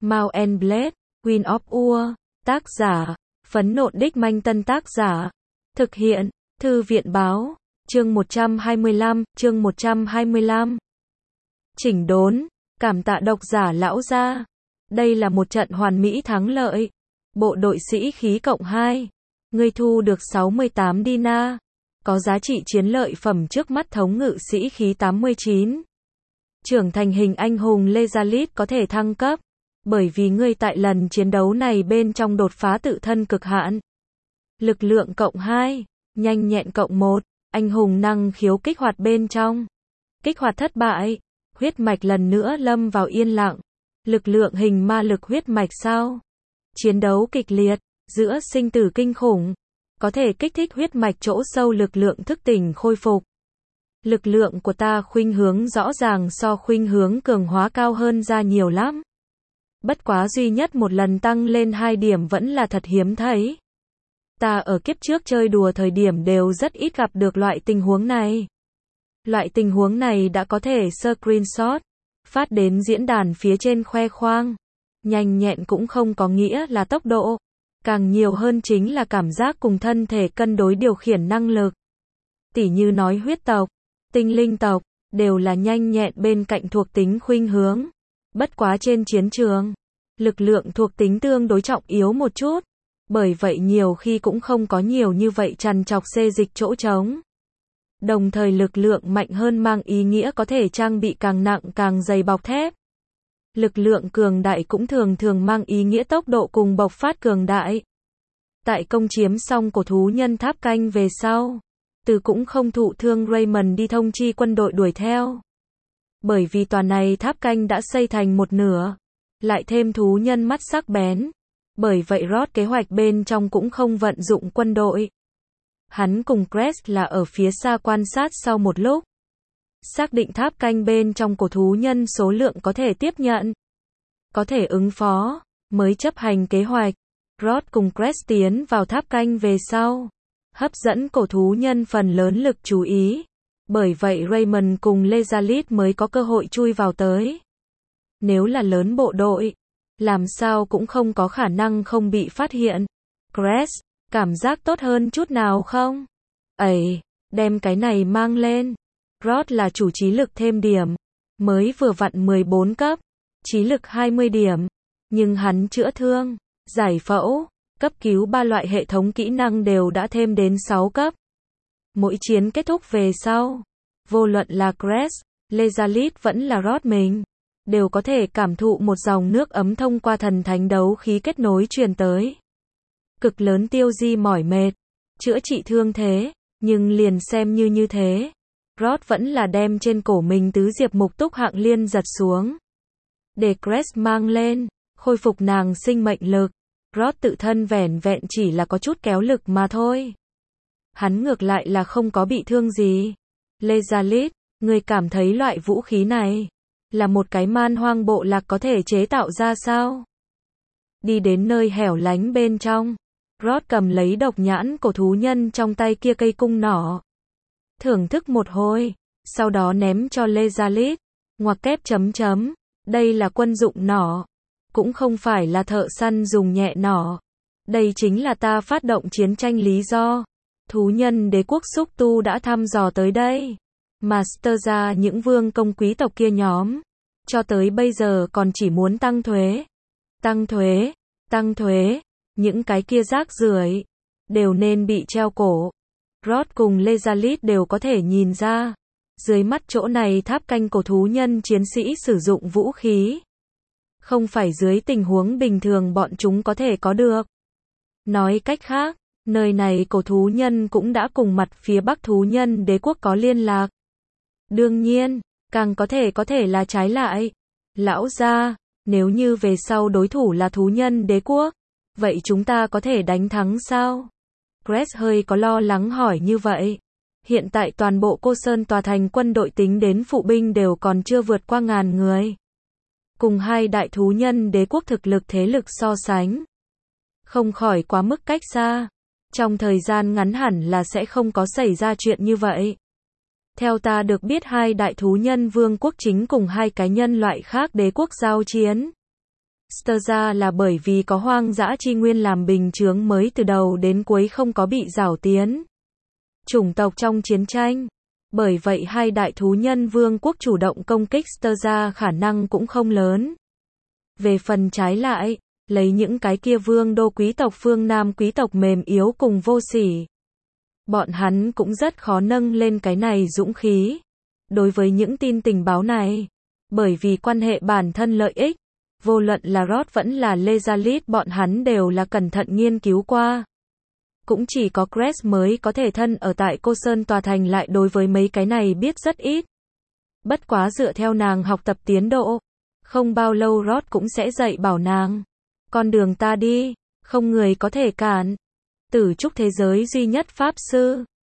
Mount and Blade, Queen of War, tác giả, Phấn Nộn Đích Manh Tân tác giả, thực hiện, Thư viện báo, chương 125. Chỉnh đốn, cảm tạ độc giả lão gia. Đây là một trận hoàn mỹ thắng lợi. Bộ đội sĩ khí cộng 2. Ngươi thu được 68 dinar. Có giá trị chiến lợi phẩm trước mắt thống ngự sĩ khí 89. Trưởng thành hình anh hùng Lezalit có thể thăng cấp. Bởi vì ngươi tại lần chiến đấu này bên trong đột phá tự thân cực hạn. Lực lượng cộng 2. Nhanh nhẹn cộng 1. Anh hùng năng khiếu kích hoạt bên trong. Kích hoạt thất bại. Huyết mạch lần nữa lâm vào yên lặng. Lực lượng hình ma lực huyết mạch sao? Chiến đấu kịch liệt, giữa sinh tử kinh khủng. Có thể kích thích huyết mạch chỗ sâu lực lượng thức tỉnh khôi phục. Lực lượng của ta khuynh hướng rõ ràng so khuynh hướng cường hóa cao hơn ra nhiều lắm. Bất quá duy nhất một lần tăng lên 2 điểm vẫn là thật hiếm thấy. Ta ở kiếp trước chơi đùa thời điểm đều rất ít gặp được loại tình huống này. Loại tình huống này đã có thể screenshot, phát đến diễn đàn phía trên khoe khoang. Nhanh nhẹn cũng không có nghĩa là tốc độ. Càng nhiều hơn chính là cảm giác cùng thân thể cân đối điều khiển năng lực. Tỉ như nói huyết tộc, tinh linh tộc, đều là nhanh nhẹn bên cạnh thuộc tính khuynh hướng. Bất quá trên chiến trường, lực lượng thuộc tính tương đối trọng yếu một chút. Bởi vậy nhiều khi cũng không có nhiều như vậy trằn trọc xê dịch chỗ trống. Đồng thời lực lượng mạnh hơn mang ý nghĩa có thể trang bị càng nặng càng dày bọc thép. Lực lượng cường đại cũng thường thường mang ý nghĩa tốc độ cùng bộc phát cường đại. Tại công chiếm xong cổ thú nhân tháp canh về sau, Từ cũng không thụ thương Raymond đi thông chi quân đội đuổi theo. Bởi vì tòa này tháp canh đã xây thành một nửa, lại thêm thú nhân mắt sắc bén. Bởi vậy Rod kế hoạch bên trong cũng không vận dụng quân đội. Hắn cùng Crest là ở phía xa quan sát sau một lúc. Xác định tháp canh bên trong cổ thú nhân số lượng có thể tiếp nhận, có thể ứng phó, mới chấp hành kế hoạch. Rod cùng Crest tiến vào tháp canh về sau, hấp dẫn cổ thú nhân phần lớn lực chú ý. Bởi vậy Raymond cùng Lezalit mới có cơ hội chui vào tới. Nếu là lớn bộ đội, làm sao cũng không có khả năng không bị phát hiện. Crest, cảm giác tốt hơn chút nào không? Ây, đem cái này mang lên. Rod là chủ trí lực thêm điểm. Mới vừa vặn 14 cấp. Trí lực 20 điểm. Nhưng hắn chữa thương, giải phẫu, cấp cứu 3 loại hệ thống kỹ năng đều đã thêm đến 6 cấp. Mỗi chiến kết thúc về sau, vô luận là Crest, Lezalit vẫn là Rod mình, đều có thể cảm thụ một dòng nước ấm thông qua thần thánh đấu khí kết nối truyền tới. Cực lớn tiêu di mỏi mệt, chữa trị thương thế, nhưng liền xem như thế, Rod vẫn là đem trên cổ mình tứ diệp mục túc hạng liên giật xuống. Để Crest mang lên, khôi phục nàng sinh mệnh lực. Rod tự thân vẻn vẹn chỉ là có chút kéo lực mà thôi. Hắn ngược lại là không có bị thương gì. Lezalit, ngươi cảm thấy loại vũ khí này là một cái man hoang bộ lạc có thể chế tạo ra sao? Đi đến nơi hẻo lánh bên trong, Rod cầm lấy độc nhãn cổ thú nhân trong tay kia cây cung nỏ. Thưởng thức một hồi, sau đó ném cho Lezalit. Ngoặc kép chấm chấm, đây là quân dụng nỏ. Cũng không phải là thợ săn dùng nhẹ nỏ. Đây chính là ta phát động chiến tranh lý do. Thú nhân đế quốc xúc tu đã thăm dò tới đây. Master ra những vương công quý tộc kia nhóm. Cho tới bây giờ còn chỉ muốn tăng thuế. Tăng thuế. Những cái kia rác rưởi đều nên bị treo cổ. Rod cùng Lezalit đều có thể nhìn ra. Dưới mắt chỗ này tháp canh cổ thú nhân chiến sĩ sử dụng vũ khí. Không phải dưới tình huống bình thường bọn chúng có thể có được. Nói cách khác, nơi này cổ thú nhân cũng đã cùng mặt phía bắc thú nhân đế quốc có liên lạc. Đương nhiên, càng có thể là trái lại. Lão gia, nếu như về sau đối thủ là thú nhân đế quốc, vậy chúng ta có thể đánh thắng sao? Crest hơi có lo lắng hỏi như vậy. Hiện tại toàn bộ Cô Sơn tòa thành quân đội tính đến phụ binh đều còn chưa vượt qua 1000 người. Cùng hai đại thú nhân đế quốc thực lực thế lực so sánh, không khỏi quá mức cách xa. Trong thời gian ngắn hẳn là sẽ không có xảy ra chuyện như vậy. Theo ta được biết hai đại thú nhân vương quốc chính cùng hai cái nhân loại khác đế quốc giao chiến. Sterza là bởi vì có hoang dã chi nguyên làm bình chướng mới từ đầu đến cuối không có bị rảo tiến chủng tộc trong chiến tranh. Bởi vậy hai đại thú nhân vương quốc chủ động công kích Sterza khả năng cũng không lớn. Về phần trái lại, lấy những cái kia vương đô quý tộc phương Nam quý tộc mềm yếu cùng vô sỉ. Bọn hắn cũng rất khó nâng lên cái này dũng khí. Đối với những tin tình báo này, bởi vì quan hệ bản thân lợi ích, vô luận là Roth vẫn là Lezalit bọn hắn đều là cẩn thận nghiên cứu qua. Cũng chỉ có Cress mới có thể thân ở tại Cô Sơn tòa thành lại đối với mấy cái này biết rất ít. Bất quá dựa theo nàng học tập tiến độ, không bao lâu Roth cũng sẽ dạy bảo nàng. Con đường ta đi, không người có thể cản. Tử trúc thế giới duy nhất pháp sư.